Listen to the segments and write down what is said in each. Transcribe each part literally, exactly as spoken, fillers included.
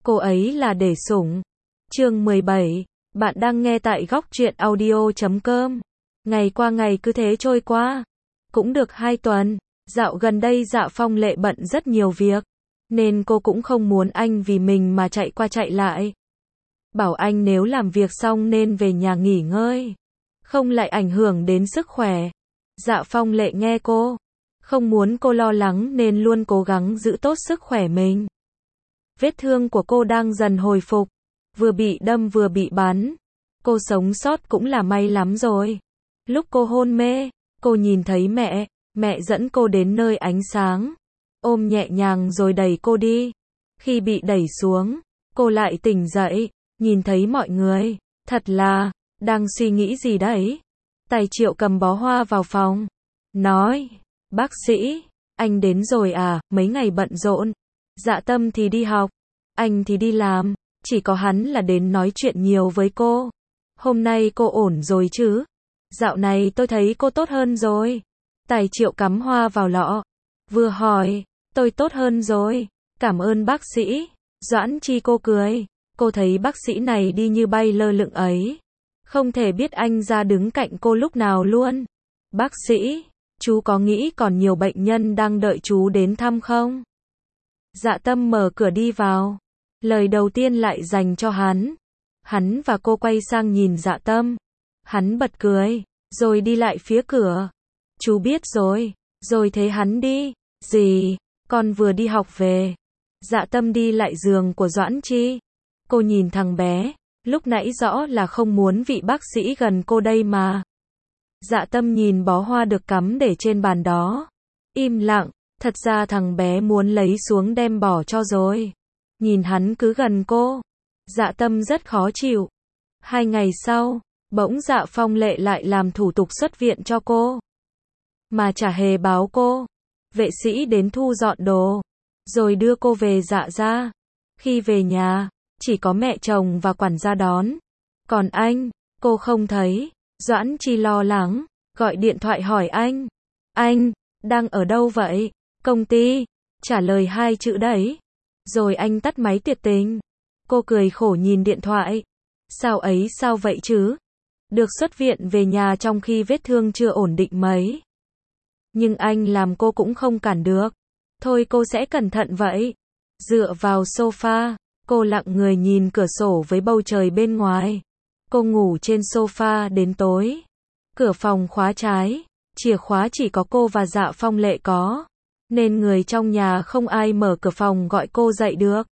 cô ấy là để sủng. Chương mười bảy, bạn đang nghe tại góc truyện audio chấm com. Ngày qua ngày cứ thế trôi qua. Cũng được hai tuần, dạo gần đây Dạ Phong Lệ bận rất nhiều việc, nên cô cũng không muốn anh vì mình mà chạy qua chạy lại. Bảo anh nếu làm việc xong nên về nhà nghỉ ngơi, không lại ảnh hưởng đến sức khỏe. Dạ Phong Lệ nghe cô, không muốn cô lo lắng nên luôn cố gắng giữ tốt sức khỏe mình. Vết thương của cô đang dần hồi phục, vừa bị đâm vừa bị bắn. Cô sống sót cũng là may lắm rồi. Lúc cô hôn mê, cô nhìn thấy mẹ, mẹ dẫn cô đến nơi ánh sáng, ôm nhẹ nhàng rồi đẩy cô đi. Khi bị đẩy xuống, cô lại tỉnh dậy, nhìn thấy mọi người, thật là, đang suy nghĩ gì đấy. Tài Triệu cầm bó hoa vào phòng, nói, bác sĩ, anh đến rồi à, mấy ngày bận rộn. Dạ Tâm thì đi học, anh thì đi làm, chỉ có hắn là đến nói chuyện nhiều với cô. Hôm nay cô ổn rồi chứ? Dạo này tôi thấy cô tốt hơn rồi. Tài Triệu cắm hoa vào lọ, vừa hỏi, tôi tốt hơn rồi, cảm ơn bác sĩ. Doãn Chi cô cười, cô thấy bác sĩ này đi như bay lơ lửng ấy, không thể biết anh ra đứng cạnh cô lúc nào luôn. Bác sĩ, chú có nghĩ còn nhiều bệnh nhân đang đợi chú đến thăm không? Dạ Tâm mở cửa đi vào, lời đầu tiên lại dành cho hắn. Hắn và cô quay sang nhìn Dạ Tâm, hắn bật cười, rồi đi lại phía cửa. Chú biết rồi, rồi thế hắn đi. Gì? Con vừa đi học về. Dạ Tâm đi lại giường của Doãn Chi. Cô nhìn thằng bé, lúc nãy rõ là không muốn vị bác sĩ gần cô đây mà. Dạ Tâm nhìn bó hoa được cắm để trên bàn đó, im lặng, thật ra thằng bé muốn lấy xuống đem bỏ cho rồi. Nhìn hắn cứ gần cô, Dạ Tâm rất khó chịu. Hai ngày sau, bỗng Dạ Phong Lệ lại làm thủ tục xuất viện cho cô, mà chả hề báo cô. Vệ sĩ đến thu dọn đồ, rồi đưa cô về Dạ gia. Khi về nhà, chỉ có mẹ chồng và quản gia đón. Còn anh, cô không thấy. Doãn Chi lo lắng, gọi điện thoại hỏi anh. Anh, đang ở đâu vậy? Công ty. Trả lời hai chữ đấy. Rồi anh tắt máy tuyệt tình. Cô cười khổ nhìn điện thoại. Sao ấy sao vậy chứ? Được xuất viện về nhà trong khi vết thương chưa ổn định mấy. Nhưng anh làm cô cũng không cản được. Thôi cô sẽ cẩn thận vậy. Dựa vào sofa, cô lặng người nhìn cửa sổ với bầu trời bên ngoài. Cô ngủ trên sofa đến tối. Cửa phòng khóa trái, chìa khóa chỉ có cô và Dạ Phong Lệ có, nên người trong nhà không ai mở cửa phòng gọi cô dậy được.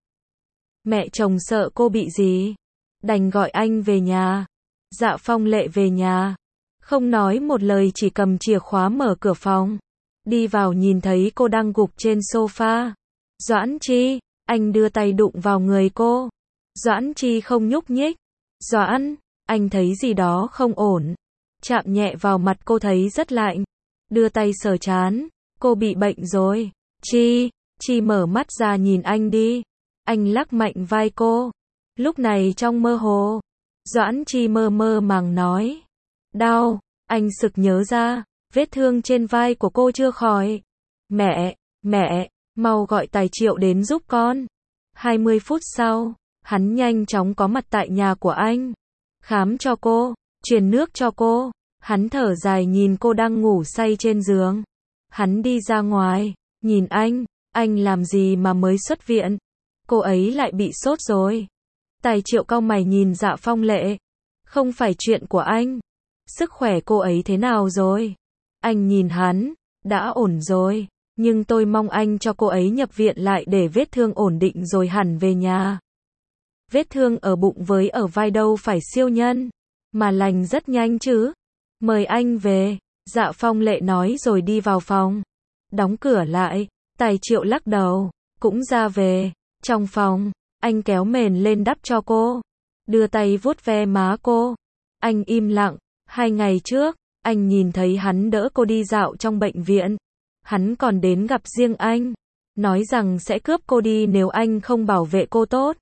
Mẹ chồng sợ cô bị gì, đành gọi anh về nhà. Dạ Phong Lệ về nhà, không nói một lời chỉ cầm chìa khóa mở cửa phòng. Đi vào nhìn thấy cô đang gục trên sofa. Doãn Chi, anh đưa tay đụng vào người cô. Doãn Chi không nhúc nhích. Doãn, anh thấy gì đó không ổn. Chạm nhẹ vào mặt cô thấy rất lạnh. Đưa tay sờ trán. Cô bị bệnh rồi. Chi, Chi mở mắt ra nhìn anh đi. Anh lắc mạnh vai cô. Lúc này trong mơ hồ, Doãn Chi mơ mơ màng nói. Đau, anh sực nhớ ra, vết thương trên vai của cô chưa khỏi. Mẹ, mẹ, mau gọi Tài Triệu đến giúp con. hai mươi phút sau, hắn nhanh chóng có mặt tại nhà của anh. Khám cho cô, truyền nước cho cô. Hắn thở dài nhìn cô đang ngủ say trên giường. Hắn đi ra ngoài, nhìn anh, anh làm gì mà mới xuất viện? Cô ấy lại bị sốt rồi. Tài Triệu cau mày nhìn Dạ Phong Lệ. Không phải chuyện của anh. Sức khỏe cô ấy thế nào rồi? Anh nhìn hắn, đã ổn rồi, nhưng tôi mong anh cho cô ấy nhập viện lại để vết thương ổn định rồi hẳn về nhà. Vết thương ở bụng với ở vai đâu phải siêu nhân, mà lành rất nhanh chứ. Mời anh về, Dạ Phong Lệ nói rồi đi vào phòng. Đóng cửa lại, Tài Triệu lắc đầu, cũng ra về. Trong phòng, anh kéo mền lên đắp cho cô, đưa tay vuốt ve má cô. Anh im lặng. Hai ngày trước, anh nhìn thấy hắn đỡ cô đi dạo trong bệnh viện. Hắn còn đến gặp riêng anh, nói rằng sẽ cướp cô đi nếu anh không bảo vệ cô tốt.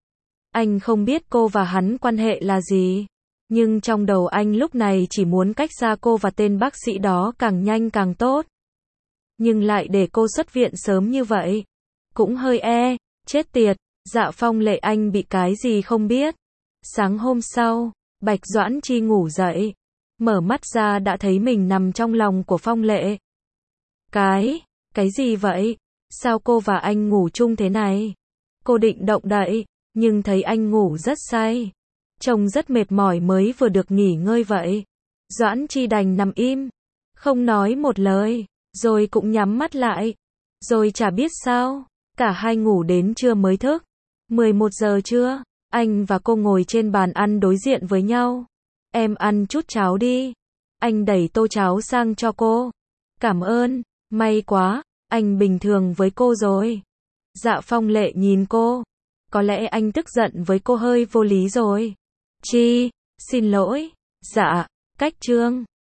Anh không biết cô và hắn quan hệ là gì, nhưng trong đầu anh lúc này chỉ muốn cách xa cô và tên bác sĩ đó càng nhanh càng tốt. Nhưng lại để cô xuất viện sớm như vậy, cũng hơi e, chết tiệt. Dạ Phong Lệ anh bị cái gì không biết. Sáng hôm sau, Bạch Doãn Chi ngủ dậy. Mở mắt ra đã thấy mình nằm trong lòng của Phong Lệ. Cái, cái gì vậy? Sao cô và anh ngủ chung thế này? Cô định động đậy, nhưng thấy anh ngủ rất say. Trông rất mệt mỏi mới vừa được nghỉ ngơi vậy. Doãn Chi đành nằm im, không nói một lời, rồi cũng nhắm mắt lại. Rồi chả biết sao, cả hai ngủ đến trưa mới thức. mười một giờ trưa, anh và cô ngồi trên bàn ăn đối diện với nhau. Em ăn chút cháo đi. Anh đẩy tô cháo sang cho cô. Cảm ơn, may quá, anh bình thường với cô rồi. Dạ Phong Lệ nhìn cô. Có lẽ anh tức giận với cô hơi vô lý rồi. Chi, xin lỗi. Dạ, cách chương.